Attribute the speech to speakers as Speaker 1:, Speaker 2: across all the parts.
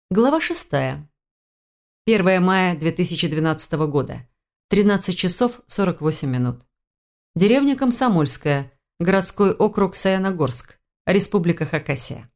Speaker 1: Глава 6. 1 мая 2012 года. 13 часов 48 минут. Деревня Комсомольская, городской округ Саяногорск, Республика Хакасия.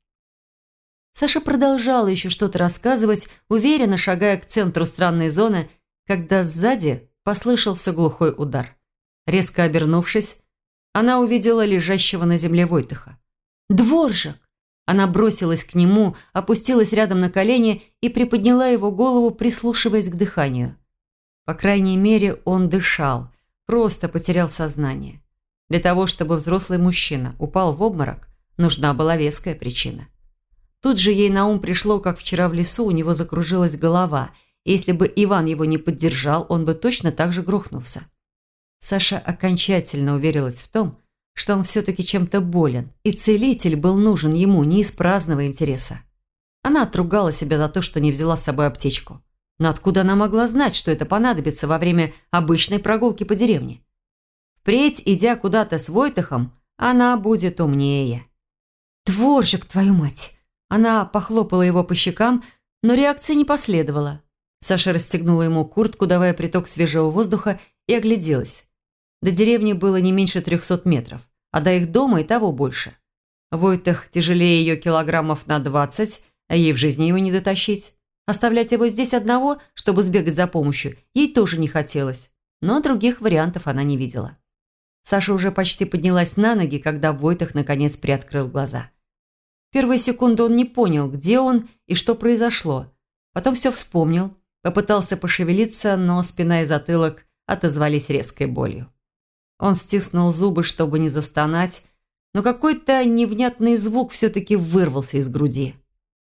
Speaker 1: Саша продолжала еще что-то рассказывать, уверенно шагая к центру странной зоны, когда сзади послышался глухой удар. Резко обернувшись, она увидела лежащего на земле Войтыха. «Дворжик!» Она бросилась к нему, опустилась рядом на колени и приподняла его голову, прислушиваясь к дыханию. По крайней мере, он дышал, просто потерял сознание. Для того, чтобы взрослый мужчина упал в обморок, нужна была веская причина. Тут же ей на ум пришло, как вчера в лесу у него закружилась голова, и если бы Иван его не поддержал, он бы точно так же грохнулся. Саша окончательно уверилась в том, что он все-таки чем-то болен, и целитель был нужен ему не из праздного интереса. Она отругала себя за то, что не взяла с собой аптечку. Но откуда она могла знать, что это понадобится во время обычной прогулки по деревне? Впредь, идя куда-то с Войтыхом, она будет умнее. «Дворжик, твою мать!» Она похлопала его по щекам, но реакции не последовало. Саша расстегнула ему куртку, давая приток свежего воздуха, и огляделась. До деревни было не меньше 300 метров, а до их дома и того больше. Войтых тяжелее ее килограммов на 20, а ей в жизни его не дотащить. Оставлять его здесь одного, чтобы сбегать за помощью, ей тоже не хотелось, но других вариантов она не видела. Саша уже почти поднялась на ноги, когда Войтых наконец приоткрыл глаза. Первые секунды он не понял, где он и что произошло. Потом все вспомнил, попытался пошевелиться, но спина и затылок отозвались резкой болью. Он стиснул зубы, чтобы не застонать, но какой-то невнятный звук все-таки вырвался из груди.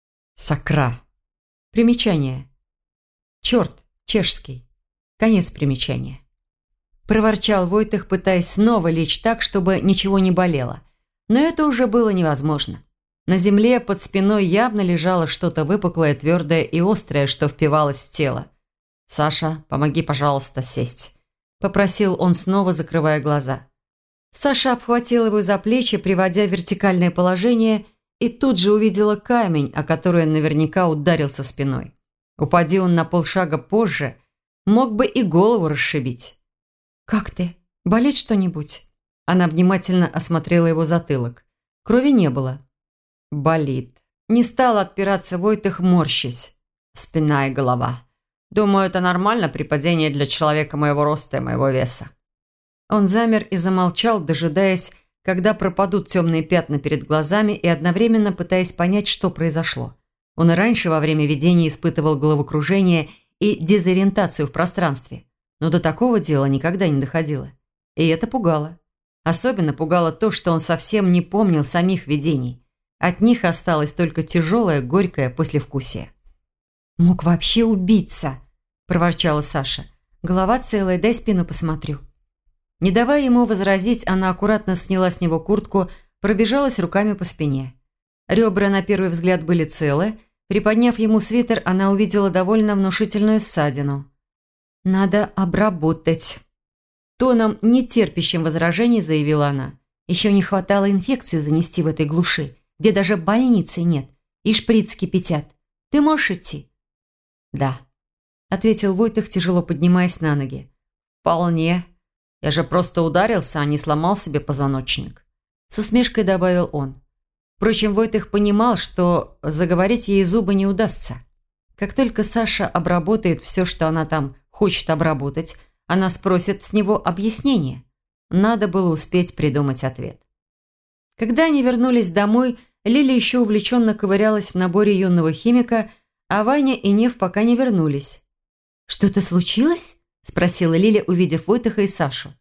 Speaker 1: Сакра. Примечание. Черт, чешский. Конец примечания. Проворчал Войтых, пытаясь снова лечь так, чтобы ничего не болело. Но это уже было невозможно. На земле под спиной явно лежало что-то выпуклое, твердое и острое, что впивалось в тело. «Саша, помоги, пожалуйста, сесть», – попросил он снова, закрывая глаза. Саша обхватила его за плечи, приводя в вертикальное положение, и тут же увидела камень, о который он наверняка ударился спиной. Упади он на полшага позже, мог бы и голову расшибить. «Как ты? Болит что-нибудь?» Она внимательно осмотрела его затылок. Крови не было. «Болит». Не стал отпираться Войтых, морщась. «Спина и голова. Думаю, это нормально при падении для человека моего роста и моего веса». Он замер и замолчал, дожидаясь, когда пропадут темные пятна перед глазами и одновременно пытаясь понять, что произошло. Он и раньше во время видения испытывал головокружение и дезориентацию в пространстве, но до такого дела никогда не доходило. И это пугало. Особенно пугало то, что он совсем не помнил самих видений. От них осталось только тяжелое, горькое послевкусие. «Мог вообще убиться», – проворчала Саша. «Голова целая, дай спину посмотрю». Не давая ему возразить, она аккуратно сняла с него куртку, пробежалась руками по спине. Ребра на первый взгляд были целы. Приподняв ему свитер, она увидела довольно внушительную ссадину. «Надо обработать». Тоном, не терпящим возражений, заявила она. «Еще не хватало инфекцию занести в этой глуши, где даже больницы нет, и шприц кипятят. Ты можешь идти?» «Да», – ответил Войтых, тяжело поднимаясь на ноги. «Вполне. Я же просто ударился, а не сломал себе позвоночник», – с усмешкой добавил он. Впрочем, Войтых понимал, что заговорить ей зубы не удастся. Как только Саша обработает все, что она там хочет обработать, она спросит с него объяснение. Надо было успеть придумать ответ. Когда они вернулись домой, Лиля еще увлеченно ковырялась в наборе юного химика, а Ваня и Нев пока не вернулись. «Что-то случилось?» – спросила Лиля, увидев Войтыха и Сашу.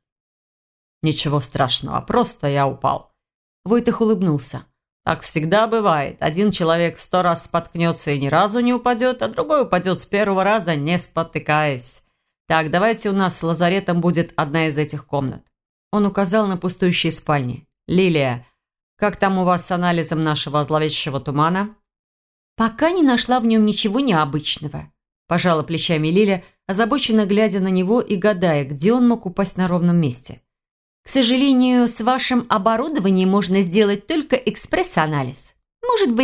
Speaker 1: «Ничего страшного, просто я упал». Войтых улыбнулся. «Так всегда бывает. Один человек 100 раз споткнется и ни разу не упадет, а другой упадет с первого раза, не спотыкаясь. Так, давайте у нас с лазаретом будет одна из этих комнат». Он указал на пустующие спальни. «Лилия, как там у вас с анализом нашего зловещего тумана?» «Пока не нашла в нем ничего необычного», – пожала плечами Лиля, озабоченно глядя на него и гадая, где он мог упасть на ровном месте. «К сожалению, с вашим оборудованием можно сделать только экспресс-анализ. Может быть,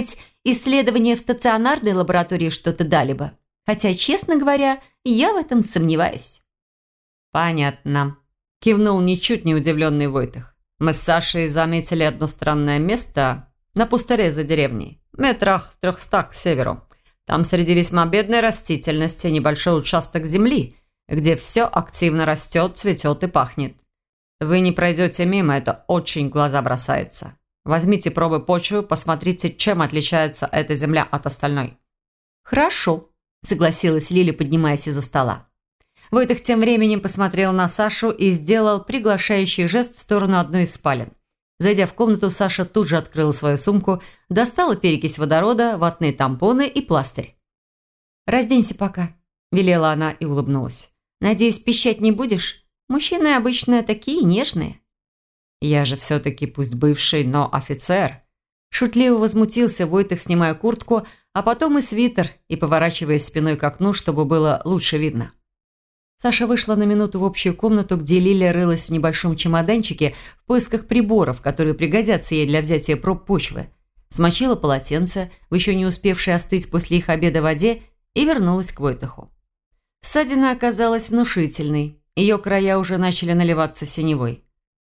Speaker 2: исследования в стационарной лаборатории что-то дали бы. Хотя, честно говоря, я в этом сомневаюсь».
Speaker 1: «Понятно», – кивнул ничуть не удивленный Войтых. «Мы с Сашей заметили одно странное место на пустыре за деревней, метрах в 300 к северу. Там среди весьма бедной растительности небольшой участок земли, где все активно растет, цветет и пахнет. Вы не пройдете мимо, это очень в глаза бросается. Возьмите пробы почвы, посмотрите, чем отличается эта земля от остальной».
Speaker 2: «Хорошо», – согласилась Лиля, поднимаясь из-за стола.
Speaker 1: Войтых тем временем посмотрел на Сашу и сделал приглашающий жест в сторону одной из спален. Зайдя в комнату, Саша тут же открыла свою сумку, достала перекись водорода, ватные тампоны и пластырь.
Speaker 2: «Разденься пока», – велела она и улыбнулась. «Надеюсь, пищать не будешь? Мужчины обычно такие нежные».
Speaker 1: «Я же все-таки пусть бывший, но офицер». Шутливо возмутился Войтых, снимая куртку, а потом и свитер, и поворачиваясь спиной к окну, чтобы было лучше видно. Саша вышла на минуту в общую комнату, где Лиля рылась в небольшом чемоданчике в поисках приборов, которые пригодятся ей для взятия проб почвы. Смочила полотенце, в еще не успевшей остыть после их обеда воде, и вернулась к Войтыху. Ссадина оказалась внушительной, ее края уже начали наливаться синевой.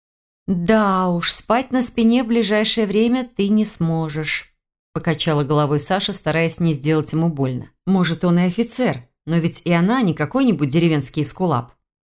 Speaker 2: «Да уж, спать на спине в ближайшее время ты не сможешь», – покачала головой Саша, стараясь не сделать ему больно.
Speaker 1: «Может, он и офицер, но ведь и она не какой-нибудь деревенский эскулап».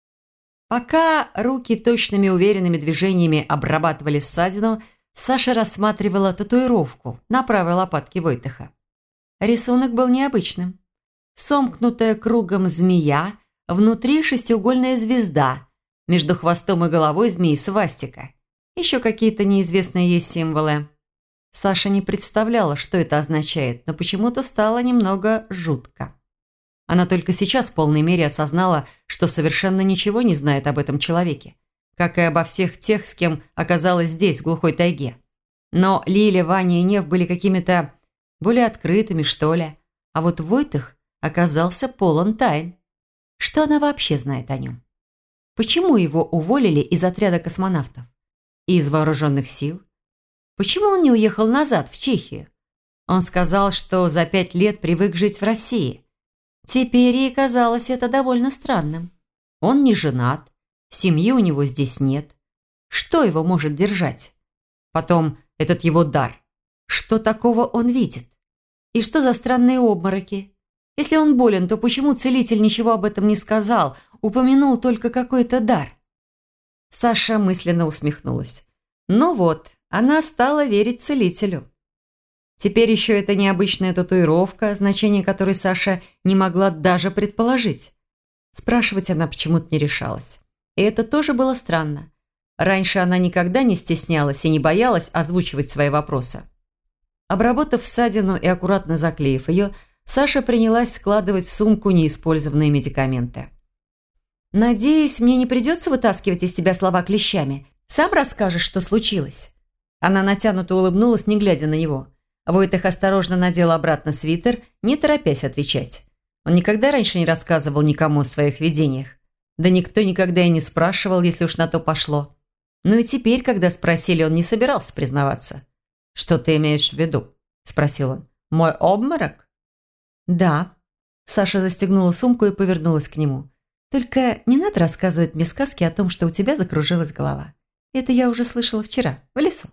Speaker 1: Пока руки точными уверенными движениями обрабатывали ссадину, Саша рассматривала татуировку на правой лопатке Войтыха. Рисунок был необычным. Сомкнутая кругом змея, внутри шестиугольная звезда, между хвостом и головой змеи свастика. Еще какие-то неизвестные ей символы. Саша не представляла, что это означает, но почему-то стало немного жутко. Она только сейчас в полной мере осознала, что совершенно ничего не знает об этом человеке, как и обо всех тех, с кем оказалась здесь, в глухой тайге. Но Лиля, Ваня и Нев были какими-то более открытыми, что ли. А вот Войтых оказался полон тайн. Что она вообще знает о нем? Почему его уволили из отряда космонавтов? И из вооруженных сил? Почему он не уехал назад, в Чехию? Он сказал, что за 5 лет привык жить в России. Теперь ей казалось это довольно странным. Он не женат, семьи у него здесь нет. Что его может держать? Потом этот его дар. Что такого он видит? И что за странные обмороки? Если он болен, то почему целитель ничего об этом не сказал, упомянул только какой-то дар? Саша мысленно усмехнулась. Ну вот, она стала верить целителю. Теперь еще эта необычная татуировка, значение которой Саша не могла даже предположить. Спрашивать она почему-то не решалась. И это тоже было странно. Раньше она никогда не стеснялась и не боялась озвучивать свои вопросы. Обработав ссадину и аккуратно заклеив ее, Саша принялась складывать в сумку неиспользованные медикаменты. «Надеюсь, мне не придется вытаскивать из тебя слова клещами. Сам расскажешь, что случилось». Она натянуто улыбнулась, не глядя на него. Войтых осторожно надел обратно свитер, не торопясь отвечать. Он никогда раньше не рассказывал никому о своих видениях. Да никто никогда и не спрашивал, если уж на то пошло. Ну и теперь, когда спросили, он не собирался признаваться. «Что ты имеешь в виду?» – спросил он. «Мой обморок?» «Да». Саша застегнула сумку и повернулась к нему. «Только не надо рассказывать мне сказки о том, что у тебя закружилась голова. Это я уже слышала вчера, в лесу».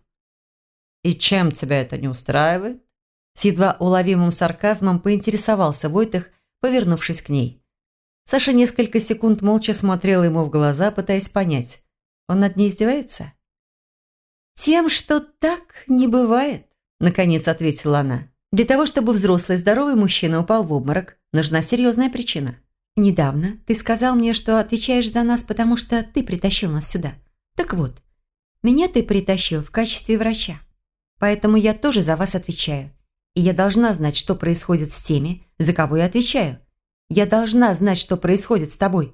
Speaker 1: «И чем тебя это не устраивает?» С едва уловимым сарказмом поинтересовался Войтых, повернувшись к ней. Саша несколько секунд молча смотрела ему в глаза, пытаясь понять, он над ней издевается? «Тем, что так не бывает», – наконец ответила она. «Для того, чтобы взрослый здоровый мужчина упал в обморок, нужна серьезная причина. Недавно ты сказал мне, что отвечаешь за нас, потому что ты притащил нас сюда. Так вот, меня ты притащил в качестве врача. Поэтому я тоже за вас отвечаю. И я должна знать, что происходит с теми, за кого я отвечаю. Я должна знать, что происходит с тобой».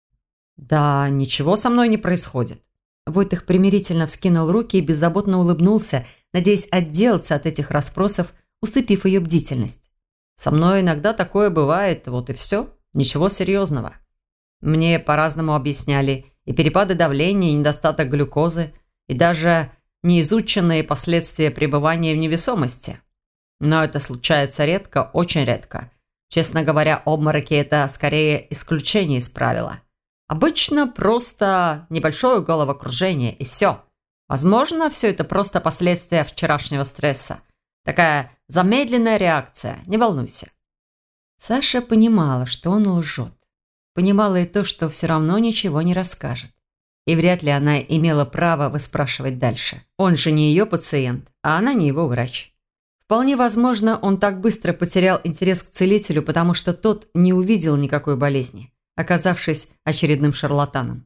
Speaker 1: «Да, ничего со мной не происходит». Войтых примирительно вскинул руки и беззаботно улыбнулся, надеясь отделаться от этих расспросов, усыпив ее бдительность. «Со мной иногда такое бывает, вот и все. Ничего серьезного. Мне по-разному объясняли и перепады давления, и недостаток глюкозы, и даже неизученные последствия пребывания в невесомости. Но это случается редко, очень редко. Честно говоря, обмороки – это скорее исключение из правила. Обычно просто небольшое головокружение и все. Возможно, все это просто последствия вчерашнего стресса. Такая замедленная реакция, не волнуйся.
Speaker 2: Саша понимала, что он лжет. Понимала и то, что все равно ничего не расскажет. И вряд ли она имела право выспрашивать дальше. Он же не ее пациент, а она не его врач. Вполне возможно, он так быстро потерял интерес к целителю, потому что тот не увидел никакой болезни, оказавшись очередным шарлатаном.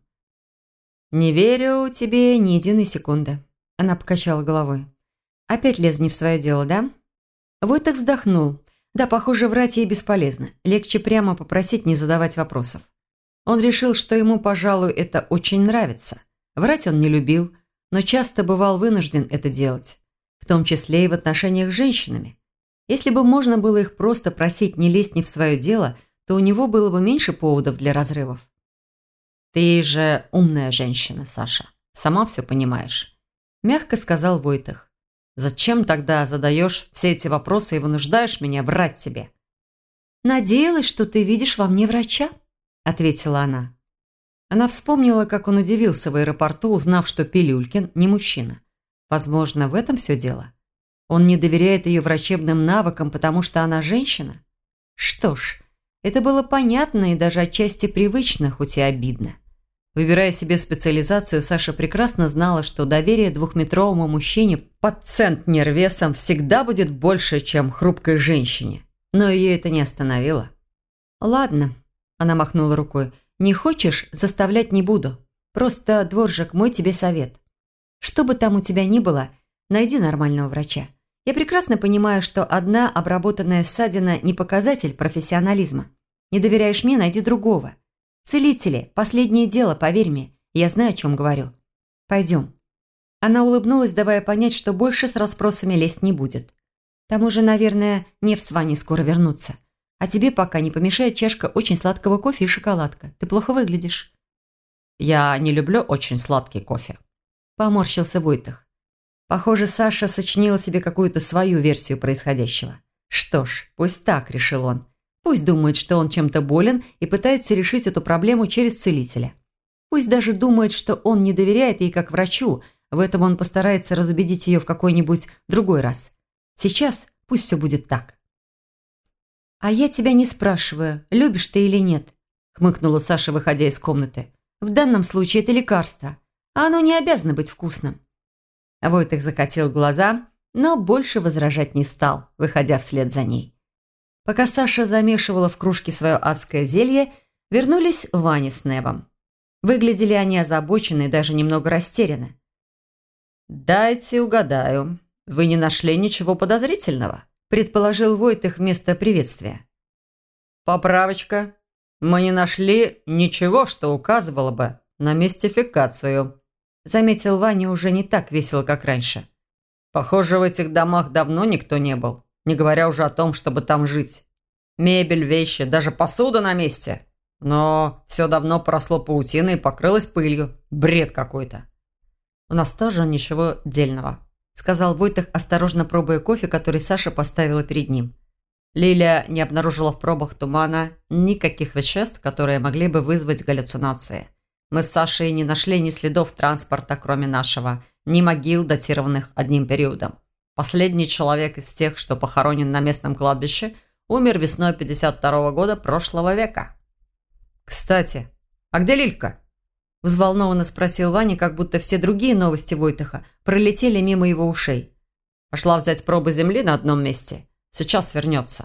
Speaker 2: «Не верю тебе ни единой секунды», – она покачала головой. «Опять лезу не в свое дело, да?» Войтых вздохнул. Да, похоже, врать ей бесполезно. Легче прямо попросить не задавать вопросов. Он решил, что ему, пожалуй, это очень нравится. Врать он не любил, но часто бывал вынужден это делать. В том числе и в отношениях с женщинами. Если бы можно было их просто просить не лезть не в свое дело, то у него было бы меньше поводов для разрывов. «Ты же умная женщина, Саша. Сама все понимаешь», – мягко сказал Войтых. «Зачем тогда задаешь все эти вопросы и вынуждаешь меня врать тебе?» «Надеялась, что ты видишь во мне врача», – ответила она. Она вспомнила, как он удивился в аэропорту, узнав, что Пилюлькин не мужчина. Возможно, в этом все дело. Он не доверяет ее врачебным навыкам, потому что она женщина? Что ж, это было понятно и даже отчасти привычно, хоть и обидно. Выбирая себе специализацию, Саша прекрасно знала, что доверие двухметровому мужчине под центнер весом всегда будет больше, чем хрупкой женщине. Но ее это не остановило. «Ладно», – она махнула рукой, – «не хочешь, заставлять не буду. Просто, дворжик, мой тебе совет. Что бы там у тебя ни было, найди нормального врача. Я прекрасно понимаю, что одна обработанная ссадина не показатель профессионализма. Не доверяешь мне, найди другого. Целители, последнее дело, поверь мне. Я знаю, о чем говорю. Пойдем». Она улыбнулась, давая понять, что больше с расспросами лезть не будет. К тому же, наверное, Нев с Ваней скоро вернутся. А тебе пока не помешает чашка очень сладкого кофе и шоколадка. Ты плохо выглядишь.
Speaker 1: «Я не люблю очень сладкий кофе», – поморщился Войтых. Похоже, Саша сочинила себе какую-то свою версию происходящего. Что ж, пусть так, решил он. Пусть думает, что он чем-то болен и пытается решить эту проблему через целителя. Пусть даже думает, что он не доверяет ей как врачу, в этом он постарается разубедить ее в какой-нибудь другой раз. Сейчас пусть все будет так.
Speaker 2: «А я тебя не спрашиваю, любишь ты или нет», – хмыкнула Саша, выходя из комнаты. «В данном случае это лекарство, а оно не обязано быть вкусным».
Speaker 1: Войтых закатил глаза, но больше возражать не стал, выходя вслед за ней. Пока Саша замешивала в кружке свое адское зелье, вернулись Ваня с Невом. Выглядели они озабоченно и даже немного растеряны. «Дайте угадаю, вы не нашли ничего подозрительного?» – предположил Войтых вместо приветствия. «Поправочка. Мы не нашли ничего, что указывало бы на мистификацию», – заметил Ваня уже не так весело, как раньше. «Похоже, в этих домах давно никто не был, не говоря уже о том, чтобы там жить. Мебель, вещи, даже посуда на месте. Но все давно поросло паутиной и покрылось пылью. Бред какой-то». «У нас тоже ничего дельного», – сказал Войтых, осторожно пробуя кофе, который Саша поставила перед ним. Лиля не обнаружила в пробах тумана никаких веществ, которые могли бы вызвать галлюцинации. Мы с Сашей не нашли ни следов транспорта, кроме нашего, ни могил, датированных одним периодом. Последний человек из тех, что похоронен на местном кладбище, умер весной 52-го года прошлого века. «Кстати, а где Лилька?» – взволнованно спросил Ваня, как будто все другие новости Войтыха пролетели мимо его ушей. «Пошла взять пробы земли на одном месте. Сейчас вернется».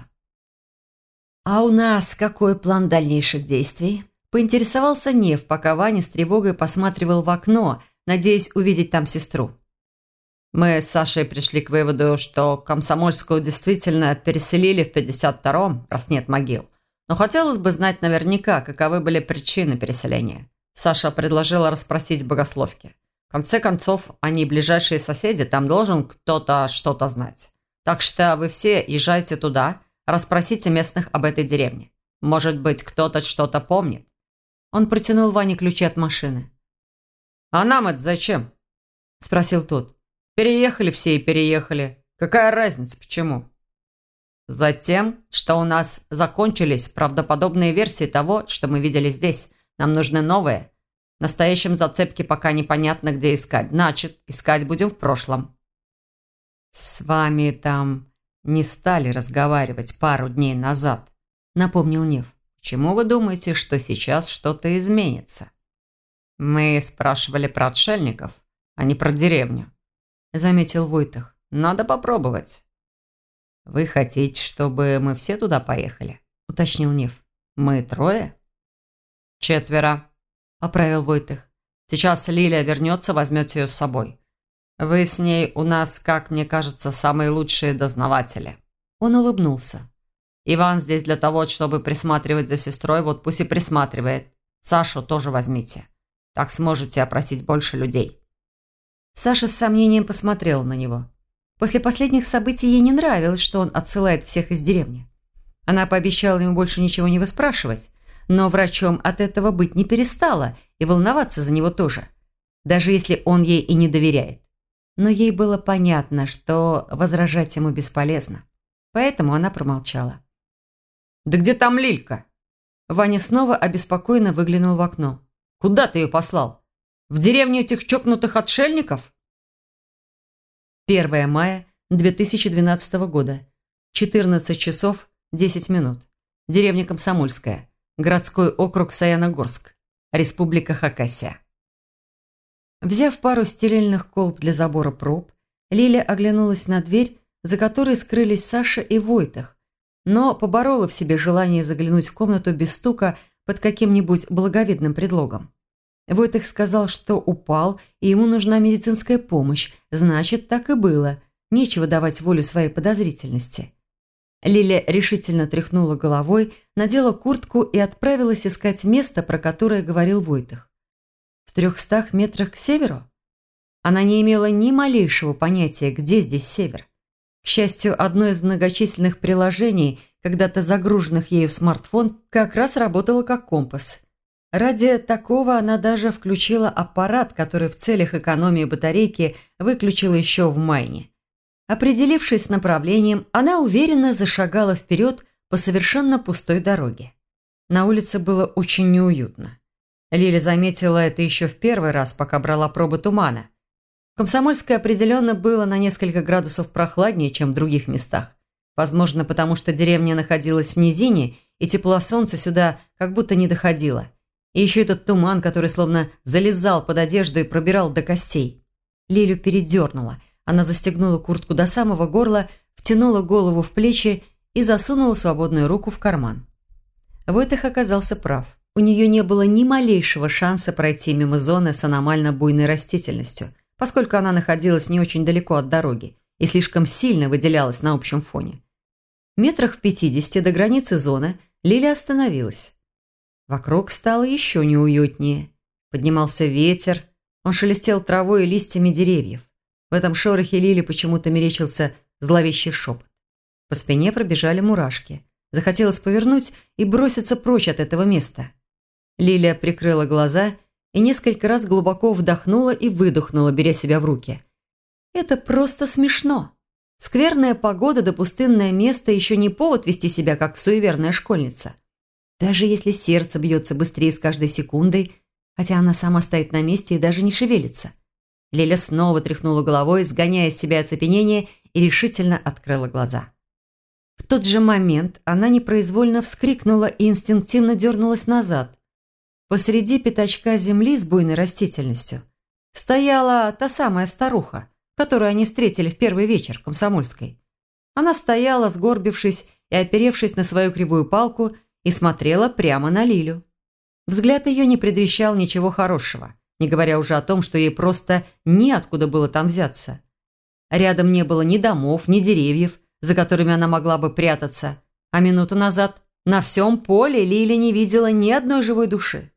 Speaker 2: «А у нас какой план дальнейших действий?» – поинтересовался Нев, пока Ваня с тревогой посматривал в окно, надеясь увидеть там сестру.
Speaker 1: «Мы с Сашей пришли к выводу, что Комсомольскую действительно переселили в 52-м, раз нет могил. Но хотелось бы знать наверняка, каковы были причины переселения. Саша предложила расспросить в богословке. В конце концов, они ближайшие соседи, там должен кто-то что-то знать. Так что вы все езжайте туда, расспросите местных об этой деревне. Может быть, кто-то что-то помнит».
Speaker 2: Он протянул Ване ключи от машины.
Speaker 1: «А нам это зачем?» – спросил тот. «Переехали все и переехали. Какая разница, почему?» Затем, что у нас закончились правдоподобные версии того, что мы видели здесь. Нам нужны новые. В настоящем зацепке пока непонятно, где искать. Значит, искать будем в прошлом. С вами там не стали разговаривать пару дней назад, напомнил Нев. Почему вы думаете, что сейчас что-то изменится? Мы спрашивали про отшельников, а не про деревню, заметил Войтах. Надо попробовать. «Вы хотите, чтобы мы все туда поехали?» – уточнил Нев. «Мы трое?» «4», – поправил Войтах. «Сейчас Лиля вернется, возьмете ее с собой. Вы с ней у нас, как мне кажется, самые лучшие дознаватели». Он улыбнулся. «Иван здесь для того, чтобы присматривать за сестрой, вот пусть и присматривает. Сашу тоже возьмите. Так сможете опросить больше людей».
Speaker 2: Саша с сомнением посмотрела на него. После последних событий ей не нравилось, что он отсылает всех из деревни. Она пообещала ему больше ничего не выспрашивать, но врачом от этого быть не перестала и волноваться за него тоже, даже если он ей и не доверяет. Но ей было понятно, что возражать ему бесполезно, поэтому она промолчала.
Speaker 1: «Да где там Лилька?»
Speaker 2: Ваня снова обеспокоенно выглянул в окно.
Speaker 1: «Куда ты ее послал? В деревню этих чокнутых отшельников?»
Speaker 2: 1 мая 2012 года. 14 часов 10 минут. Деревня Комсомольская. Городской округ Саяногорск. Республика Хакасия. Взяв пару стерильных колб для забора проб, Лиля оглянулась на дверь, за которой скрылись Саша и Войтах, но поборола в себе желание заглянуть в комнату без стука под каким-нибудь благовидным предлогом. Войтах сказал, что упал, и ему нужна медицинская помощь. Значит, так и было. Нечего давать волю своей подозрительности. Лиля решительно тряхнула головой, надела куртку и отправилась искать место, про которое говорил Войтах. В 300 метрах к северу? Она не имела ни малейшего понятия, где здесь север. К счастью, одно из многочисленных приложений, когда-то загруженных ею в смартфон, как раз работало как компас. Ради такого она даже включила аппарат, который в целях экономии батарейки выключила еще в майне. Определившись с направлением, она уверенно зашагала вперед по совершенно пустой дороге. На улице было очень неуютно. Лиля заметила это еще в первый раз, пока брала пробы тумана. Комсомольское определенно было на несколько градусов прохладнее, чем в других местах. Возможно, потому что деревня находилась в низине, и тепло солнца сюда как будто не доходило. И еще этот туман, который словно залезал под одежду и пробирал до костей. Лилю передернула. Она застегнула куртку до самого горла, втянула голову в плечи и засунула свободную руку в карман. Войтах оказался прав. У нее не было ни малейшего шанса пройти мимо зоны с аномально буйной растительностью, поскольку она находилась не очень далеко от дороги и слишком сильно выделялась на общем фоне. Метрах в 50 до границы зоны Лиля остановилась. Вокруг стало еще неуютнее. Поднимался ветер, он шелестел травой и листьями деревьев. В этом шорохе Лили почему-то мерещился зловещий шепот. По спине пробежали мурашки. Захотелось повернуть и броситься прочь от этого места. Лилия прикрыла глаза и несколько раз глубоко вдохнула и выдохнула, беря себя в руки. Это просто смешно. Скверная погода да пустынное место еще не повод вести себя как суеверная школьница. Даже если сердце бьется быстрее с каждой секундой, хотя она сама стоит на месте и даже не шевелится. Лиля снова тряхнула головой, сгоняя с себя оцепенение, и решительно открыла глаза. В тот же момент она непроизвольно вскрикнула и инстинктивно дернулась назад. Посреди пятачка земли с буйной растительностью стояла та самая старуха, которую они встретили в первый вечер в Комсомольской. Она стояла, сгорбившись и оперевшись на свою кривую палку, и смотрела прямо на Лилю. Взгляд ее не предвещал ничего хорошего, не говоря уже о том, что ей просто неоткуда было там взяться. Рядом не было ни домов, ни деревьев, за которыми она могла бы прятаться, а минуту назад на всем поле Лиля не видела ни одной живой души.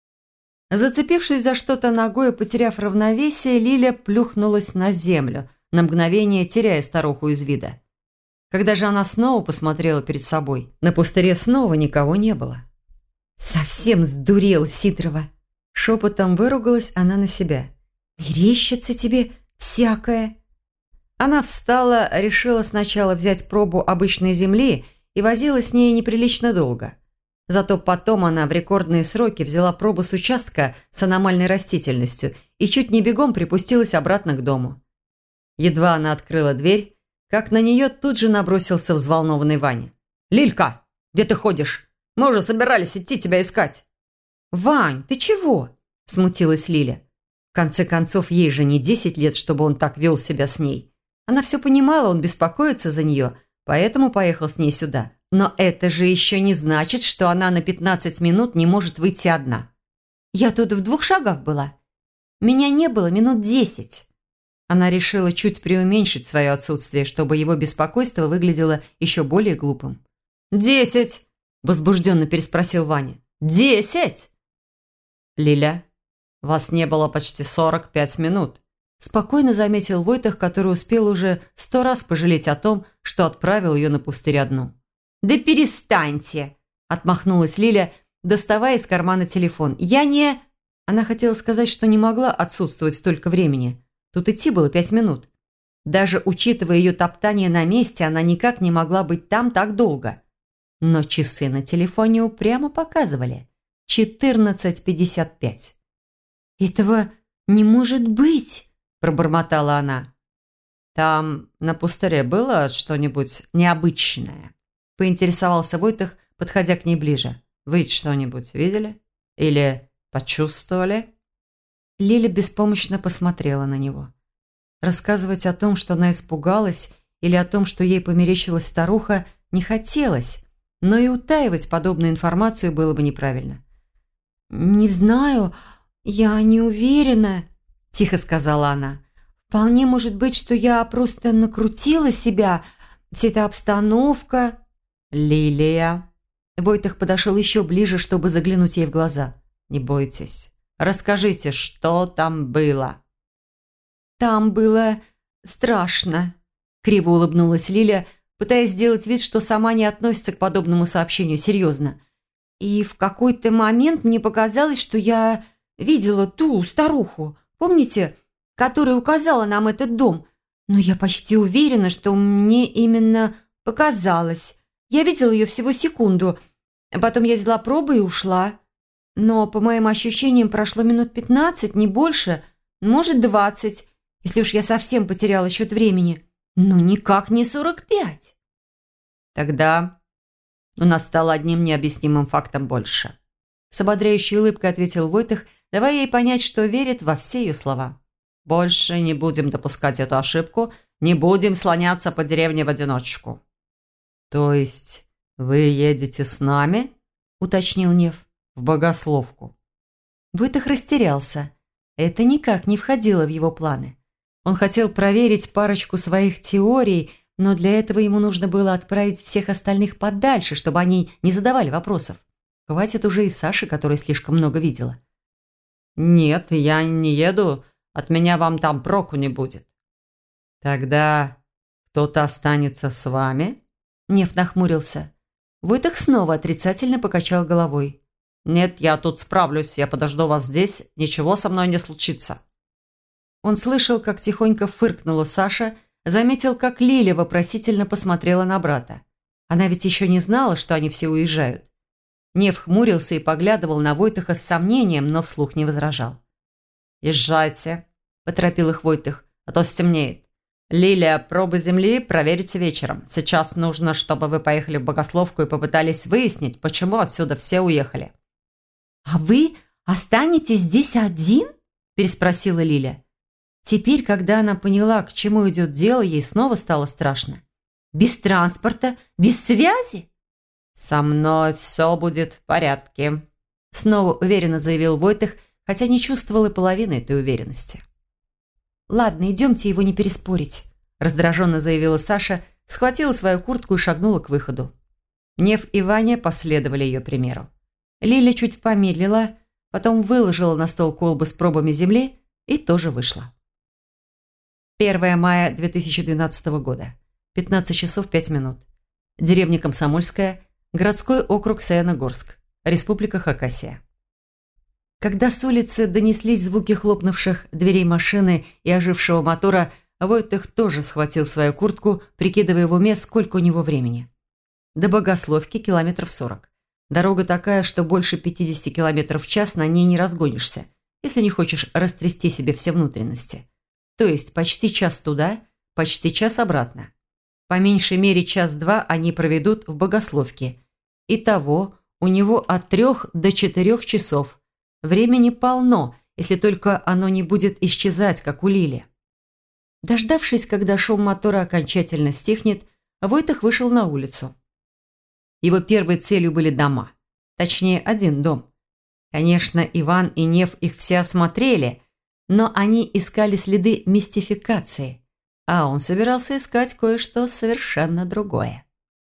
Speaker 2: Зацепившись за что-то ногой и потеряв равновесие, Лиля плюхнулась на землю, на мгновение теряя старуху из вида. Когда же она снова посмотрела перед собой, на пустыре снова никого не было. «Совсем сдурела, Сидорова!» Шепотом выругалась она на себя. «Мерещится тебе всякое!»
Speaker 1: Она встала, решила сначала взять пробу обычной земли и возила с ней неприлично долго. Зато потом она в рекордные сроки взяла пробу с участка с аномальной растительностью и чуть не бегом припустилась обратно к дому. Едва она открыла дверь, как на нее тут же набросился взволнованный Ваня. «Лилька, где ты ходишь? Мы уже собирались идти тебя искать». «Вань, ты чего?» – смутилась Лиля. В конце концов, ей же не 10 лет, чтобы он так вел себя с ней. Она все понимала, он беспокоится за нее, поэтому поехал с ней сюда. Но это же еще не значит, что она на 15 минут не может выйти одна. «Я тут в 2 шагах была. Меня не было минут 10». Она решила чуть преуменьшить свое отсутствие, чтобы его беспокойство выглядело еще более глупым. 10!» – возбужденно переспросил Ваня. 10! «Лиля, вас не было почти 45 минут», – спокойно заметил Войтах, который успел уже 100 раз пожалеть о том, что отправил ее на пустырь одну. «Да перестаньте!» – отмахнулась Лиля, доставая из кармана телефон. «Я не...» Она хотела сказать, что не могла отсутствовать столько времени. Тут идти было 5 минут. Даже учитывая ее топтание на месте, она никак не могла быть там так долго. Но часы на телефоне упрямо показывали. 14:55. «Этого не может быть!» – пробормотала она. «Там на пустыре было что-нибудь необычное?» – поинтересовался Войтах, подходя к ней ближе. «Вы что-нибудь видели? Или почувствовали?» Лиля беспомощно посмотрела на него. Рассказывать о том, что она испугалась, или о том, что ей померещилась старуха, не хотелось, но и утаивать подобную информацию было бы неправильно. «Не знаю, я не уверена», – тихо сказала она. «Вполне может быть, что я просто накрутила себя, вся эта обстановка». «Лилия». Войтах подошел еще ближе, чтобы заглянуть ей в глаза. «Не бойтесь. Расскажите, что там было?» «Там было страшно», – криво улыбнулась Лиля, пытаясь сделать вид, что сама не относится к подобному сообщению серьезно. «И в какой-то момент мне показалось, что я видела ту старуху, помните, которая указала нам этот дом. Но я почти уверена, что мне именно показалось. Я видела ее всего секунду, потом я взяла пробу и ушла. Но, по моим ощущениям, прошло минут 15, не больше, может 20, если уж я совсем потеряла счет времени. Но никак не 45. Тогда у нас стало одним необъяснимым фактом больше. С ободряющей улыбкой ответил Войтах, давая ей понять, что верит во все ее слова. Больше не будем допускать эту ошибку, не будем слоняться по деревне в одиночку. То есть вы едете с нами? Уточнил Нев. В Богословку. Войтах растерялся. Это никак не входило в его планы. Он хотел проверить парочку своих теорий, но для этого ему нужно было отправить всех остальных подальше, чтобы они не задавали вопросов. Хватит уже и Саши, которая слишком много видела. «Нет, я не еду. От меня вам там проку не будет». «Тогда кто-то останется с вами?» Нев нахмурился. Войтах снова отрицательно покачал головой. «Нет, я тут справлюсь. Я подожду вас здесь. Ничего со мной не случится». Он слышал, как тихонько фыркнула Саша, заметил, как Лиля вопросительно посмотрела на брата. Она ведь еще не знала, что они все уезжают. Нев хмурился и поглядывал на Войтаха с сомнением, но вслух не возражал. «Езжайте», – поторопил их Войтах, – «а то стемнеет. Лилия, пробы земли проверите вечером. Сейчас нужно, чтобы вы поехали в Богословку и попытались выяснить, почему отсюда все уехали». «А вы останетесь здесь один?» – переспросила Лиля. Теперь, когда она поняла, к чему идет дело, ей снова стало страшно. «Без транспорта? Без связи?» «Со мной все будет в порядке», – снова уверенно заявил Войтах, хотя не чувствовал и половины этой уверенности. «Ладно, идемте его не переспорить», – раздраженно заявила Саша, схватила свою куртку и шагнула к выходу. Нев и Ваня последовали ее примеру. Лиля чуть помедлила, потом выложила на стол колбы с пробами земли и тоже вышла. 1 мая 2012 года. 15 часов 5 минут. Деревня Комсомольская, городской округ Саяногорск, Республика Хакасия. Когда с улицы донеслись звуки хлопнувших дверей машины и ожившего мотора, Войтых тоже схватил свою куртку, прикидывая в уме, сколько у него времени. До Богословки километров 40. Дорога такая, что больше 50 километров в час на ней не разгонишься, если не хочешь растрясти себе все внутренности. То есть почти час туда, почти час обратно. По меньшей мере час-два они проведут в Богословке. Итого у него от 3 до 4 часов. Времени полно, если только оно не будет исчезать, как у Лили. Дождавшись, когда шум мотора окончательно стихнет, Войтых вышел на улицу. Его первой целью были дома. Точнее, один дом. Конечно, Иван и Нев их все осмотрели, но они искали следы мистификации, а он собирался искать кое-что совершенно другое.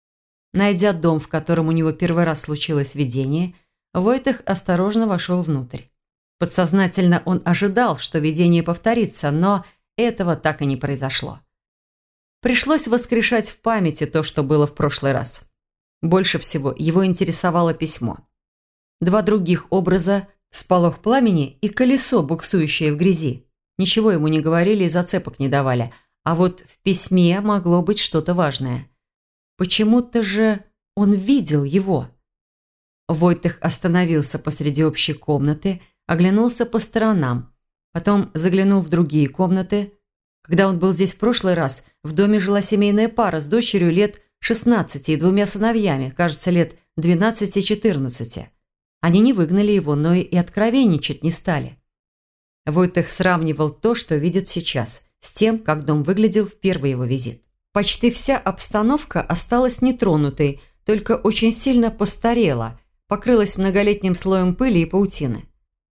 Speaker 1: Найдя дом, в котором у него первый раз случилось видение, Войтых осторожно вошел внутрь. Подсознательно он ожидал, что видение повторится, но этого так и не произошло. Пришлось воскрешать в памяти то, что было в прошлый раз. Больше всего его интересовало письмо. 2 других образа – всполох пламени и колесо, буксующее в грязи. Ничего ему не говорили и зацепок не давали, а вот в письме могло быть что-то важное. Почему-то же он видел его. Войтых остановился посреди общей комнаты, оглянулся по сторонам. Потом заглянул в другие комнаты. Когда он был здесь в прошлый раз, в доме жила семейная пара с дочерью лет 16 и 2 сыновьями, кажется, лет 12 и 14. Они не выгнали его, но и откровенничать не стали. Войтых сравнивал то, что видит сейчас, с тем, как дом выглядел в первый его визит. Почти вся обстановка осталась нетронутой, только очень сильно постарела, покрылась многолетним слоем пыли и паутины.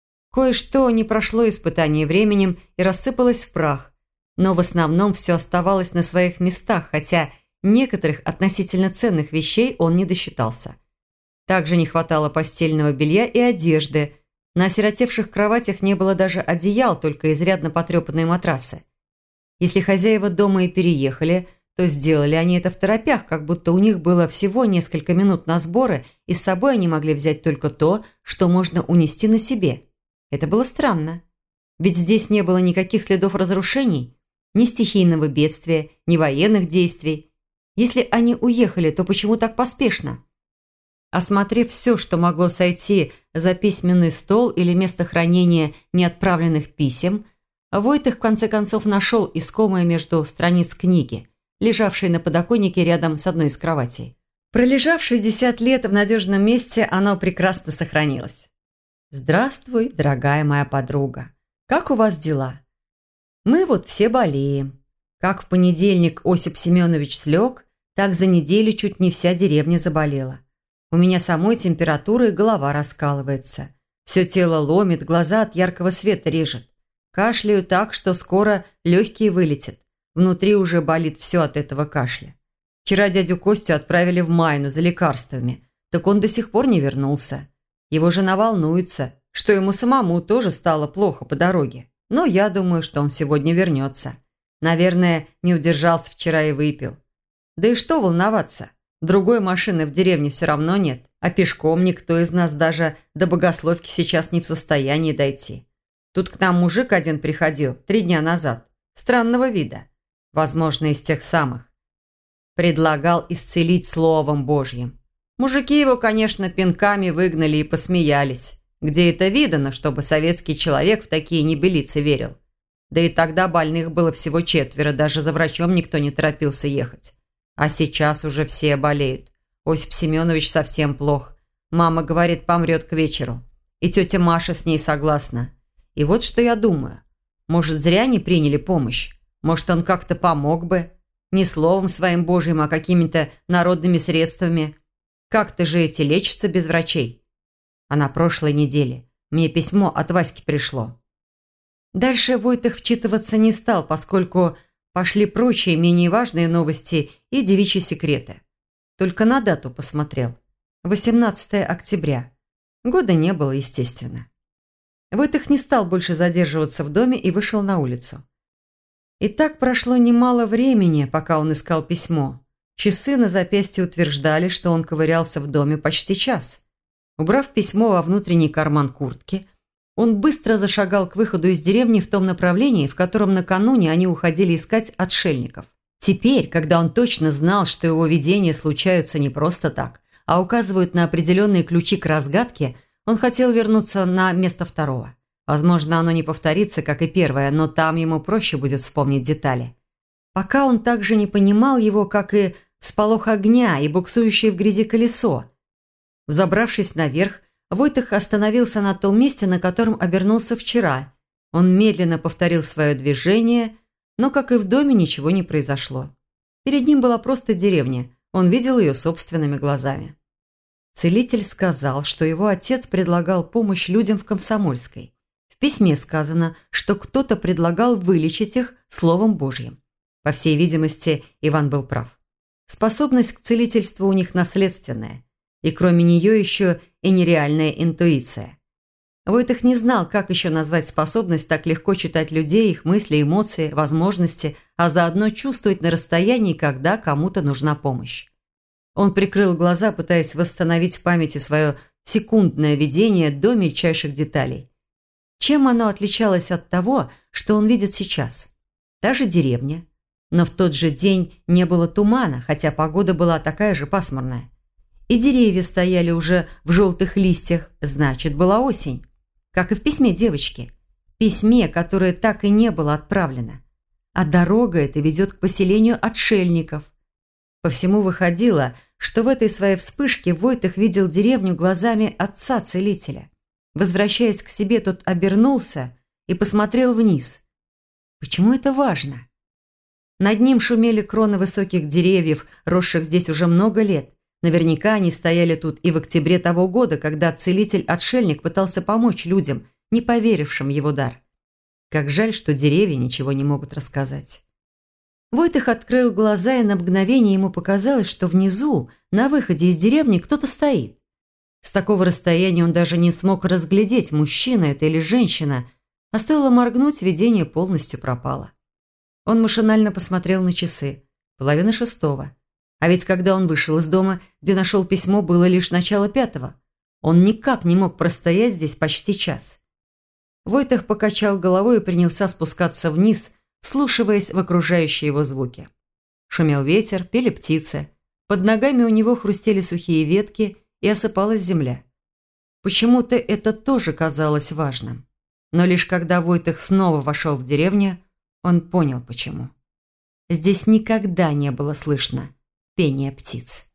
Speaker 1: Кое-что не прошло испытание временем и рассыпалось в прах, но в основном все оставалось на своих местах, хотя некоторых относительно ценных вещей он не досчитался. Также не хватало постельного белья и одежды. На осиротевших кроватях не было даже одеял, только изрядно потрепанные матрасы. Если хозяева дома и переехали, то сделали они это второпях, как будто у них было всего несколько минут на сборы, и с собой они могли взять только то, что можно унести на себе. Это было странно. Ведь здесь не было никаких следов разрушений, ни стихийного бедствия, ни военных действий. Если они уехали, то почему так поспешно? Осмотрев все, что могло сойти за письменный стол или место хранения неотправленных писем, Войтых в конце концов нашел искомое между страниц книги, лежавшей на подоконнике рядом с одной из кроватей. Пролежав 60 лет в надежном месте, оно прекрасно сохранилось. «Здравствуй, дорогая моя подруга. Как у вас дела? Мы вот все болеем. Как в понедельник Осип Семенович слег, так за неделю чуть не вся деревня заболела. У меня самой температура и голова раскалывается. Все тело ломит, глаза от яркого света режет. Кашляю так, что скоро легкие вылетят. Внутри уже болит все от этого кашля. Вчера дядю Костю отправили в Майну за лекарствами, так он до сих пор не вернулся. Его жена волнуется, что ему самому тоже стало плохо по дороге. Но я думаю, что он сегодня вернется. Наверное, не удержался вчера и выпил. Да и что волноваться? Другой машины в деревне все равно нет, а пешком никто из нас даже до Богословки сейчас не в состоянии дойти. Тут к нам мужик один приходил 3 дня назад, странного вида, возможно, из тех самых. Предлагал исцелить Словом Божьим. Мужики его, конечно, пинками выгнали и посмеялись. Где это видано, чтобы советский человек в такие небылицы верил? Да и тогда больных было всего 4, даже за врачом никто не торопился ехать. А сейчас уже все болеют. Осип Семенович совсем плох. Мама говорит, помрет к вечеру. И тетя Маша с ней согласна. И вот что я думаю. Может, зря не приняли помощь? Может, он как-то помог бы? Не словом своим Божьим, а какими-то народными средствами. Как-то же эти лечатся без врачей. А на прошлой неделе мне письмо от Васьки пришло. Дальше Войтых вчитываться не стал, поскольку пошли прочие, менее важные новости и девичьи секреты. Только на дату посмотрел. 18 октября. Года не было, естественно. Войтых не стал больше задерживаться в доме и вышел на улицу. И так прошло немало времени, пока он искал письмо. Часы на запястье утверждали, что он ковырялся в доме почти час. Убрав письмо во внутренний карман куртки, Он быстро зашагал к выходу из деревни в том направлении, в котором накануне они уходили искать отшельников. Теперь, когда он точно знал, что его видения случаются не просто так, а указывают на определенные ключи к разгадке, он хотел вернуться на место второго. Возможно, оно не повторится, как и первое, но там ему проще будет вспомнить детали. Пока он также не понимал его, как и всполох огня и буксующее в грязи колесо. Взобравшись наверх, Войтых остановился на том месте, на котором обернулся вчера. Он медленно повторил свое движение, но, как и в доме, ничего не произошло. Перед ним была просто деревня, он видел ее собственными глазами. Целитель сказал, что его отец предлагал помощь людям в Комсомольской. В письме сказано, что кто-то предлагал вылечить их Словом Божьим. По всей видимости, Иван был прав. Способность к целительству у них наследственная. И кроме нее еще и нереальная интуиция. Войтых не знал, как еще назвать способность так легко читать людей, их мысли, эмоции, возможности, а заодно чувствовать на расстоянии, когда кому-то нужна помощь. Он прикрыл глаза, пытаясь восстановить в памяти свое секундное видение до мельчайших деталей. Чем оно отличалось от того, что он видит сейчас? Та же деревня, но в тот же день не было тумана, хотя погода была такая же пасмурная. И деревья стояли уже в желтых листьях, значит, была осень. Как и в письме девочки. Письме, которое так и не было отправлено. А дорога эта ведет к поселению отшельников. По всему выходило, что в этой своей вспышке Войтых видел деревню глазами отца-целителя. Возвращаясь к себе, тот обернулся и посмотрел вниз. Почему это важно? Над ним шумели кроны высоких деревьев, росших здесь уже много лет. Наверняка они стояли тут и в октябре того года, когда целитель-отшельник пытался помочь людям, не поверившим в его дар. Как жаль, что деревья ничего не могут рассказать. Войтых открыл глаза, и на мгновение ему показалось, что внизу, на выходе из деревни, кто-то стоит. С такого расстояния он даже не смог разглядеть, мужчина это или женщина, а стоило моргнуть, видение полностью пропало. Он машинально посмотрел на часы. 5:30. А ведь когда он вышел из дома, где нашел письмо, было лишь начало 5. Он никак не мог простоять здесь почти час. Войтых покачал головой и принялся спускаться вниз, вслушиваясь в окружающие его звуки. Шумел ветер, пели птицы. Под ногами у него хрустели сухие ветки и осыпалась земля. Почему-то это тоже казалось важным. Но лишь когда Войтых снова вошел в деревню, он понял почему. Здесь никогда не было слышно пение птиц.